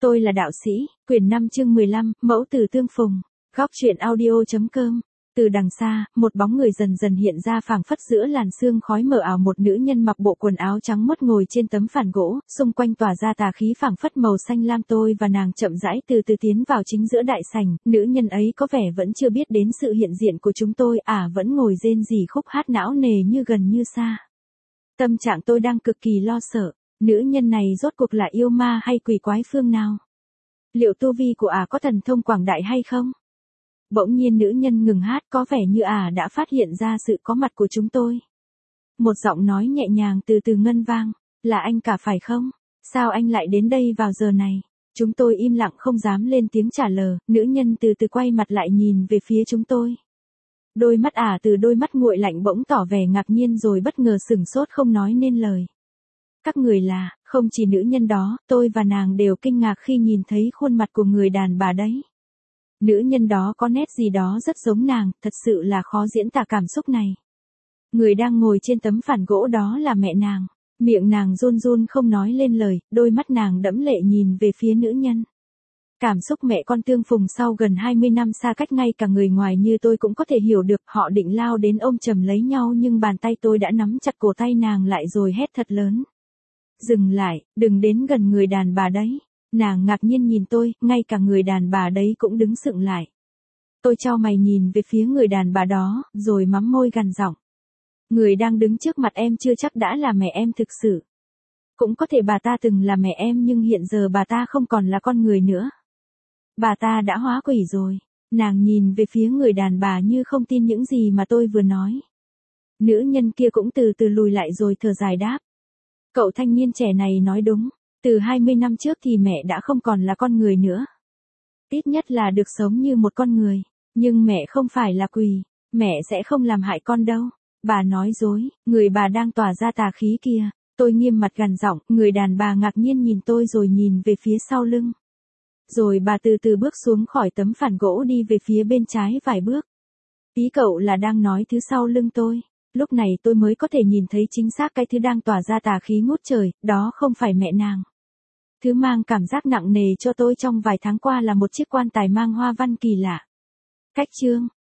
Tôi là đạo sĩ, quyển 5 chương 15, mẫu tử tương phùng. Góc truyện audio.com. Từ đằng xa, một bóng người dần dần hiện ra phảng phất giữa làn sương khói mờ ảo, một nữ nhân mặc bộ quần áo trắng muốt ngồi trên tấm phản gỗ, xung quanh tỏa ra tà khí phảng phất màu xanh lam. Tôi và nàng chậm rãi từ từ tiến vào chính giữa đại sảnh, nữ nhân ấy có vẻ vẫn chưa biết đến sự hiện diện của chúng tôi, vẫn ngồi rên rỉ khúc hát não nề như gần như xa. Tâm trạng tôi đang cực kỳ lo sợ, nữ nhân này rốt cuộc là yêu ma hay quỷ quái phương nào? Liệu tu vi của có thần thông quảng đại hay không? Bỗng nhiên nữ nhân ngừng hát, có vẻ như đã phát hiện ra sự có mặt của chúng tôi. Một giọng nói nhẹ nhàng từ từ ngân vang, là anh cả phải không? Sao anh lại đến đây vào giờ này? Chúng tôi im lặng không dám lên tiếng trả lời, nữ nhân từ từ quay mặt lại nhìn về phía chúng tôi. Đôi mắt từ đôi mắt nguội lạnh bỗng tỏ vẻ ngạc nhiên rồi bất ngờ sửng sốt không nói nên lời. Các người là, không chỉ nữ nhân đó, tôi và nàng đều kinh ngạc khi nhìn thấy khuôn mặt của người đàn bà đấy. Nữ nhân đó có nét gì đó rất giống nàng, thật sự là khó diễn tả cảm xúc này. Người đang ngồi trên tấm phản gỗ đó là mẹ nàng, miệng nàng run run không nói lên lời, đôi mắt nàng đẫm lệ nhìn về phía nữ nhân. Cảm xúc mẹ con tương phùng sau gần 20 năm xa cách, ngay cả người ngoài như tôi cũng có thể hiểu được. Họ định lao đến ôm chầm lấy nhau nhưng bàn tay tôi đã nắm chặt cổ tay nàng lại rồi hét thật lớn. Dừng lại, đừng đến gần người đàn bà đấy. Nàng ngạc nhiên nhìn tôi, ngay cả người đàn bà đấy cũng đứng sững lại. Tôi chau mày nhìn về phía người đàn bà đó, rồi mắm môi gằn giọng. Người đang đứng trước mặt em chưa chắc đã là mẹ em thực sự. Cũng có thể bà ta từng là mẹ em nhưng hiện giờ bà ta không còn là con người nữa. Bà ta đã hóa quỷ rồi. Nàng nhìn về phía người đàn bà như không tin những gì mà tôi vừa nói. Nữ nhân kia cũng từ từ lùi lại rồi thở dài đáp. Cậu thanh niên trẻ này nói đúng. Từ 20 năm trước thì mẹ đã không còn là con người nữa. Ít nhất là được sống như một con người. Nhưng mẹ không phải là quỷ. Mẹ sẽ không làm hại con đâu. Bà nói dối, người bà đang tỏa ra tà khí kia. Tôi nghiêm mặt gằn giọng, người đàn bà ngạc nhiên nhìn tôi rồi nhìn về phía sau lưng. Rồi bà từ từ bước xuống khỏi tấm phản gỗ đi về phía bên trái vài bước. Ý cậu là đang nói thứ sau lưng tôi. Lúc này tôi mới có thể nhìn thấy chính xác cái thứ đang tỏa ra tà khí ngút trời, đó không phải mẹ nàng. Thứ mang cảm giác nặng nề cho tôi trong vài tháng qua là một chiếc quan tài mang hoa văn kỳ lạ. Cách chương